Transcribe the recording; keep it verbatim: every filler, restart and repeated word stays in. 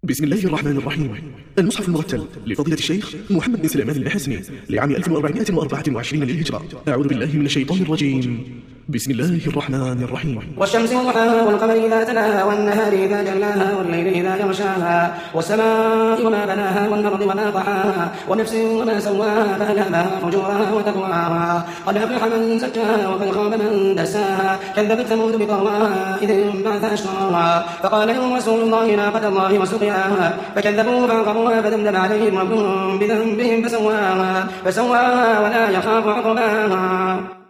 بسم الله الرحمن الرحيم. المصحف المرتل لفضيلة الشيخ محمد بن سليمان الحسني لعام ألف وأربعمائة وأربعة وعشرين للهجرة. أعوذ بالله من الشيطان الرجيم. بسم الله الرحمن الرحيم. والشمس وضحاها والقمر إذا تلاها والنهار إذا جلاها والليل إذا يغشاها والسماء وما بناها والأرض وما طحاها ونفس وما سواها فألهمها فجورها وتقواها. قد أفلح من زكاها وقد خاب من دساها. كذبت ثمود بطغواها إذ انبعث أشقاها فقال لهم رسول الله ناقة الله وسقياها فكذبوه فعقروها فدمدم عليهم ربهم بذنبهم فسواها فسواها ولا يخاف عقباها.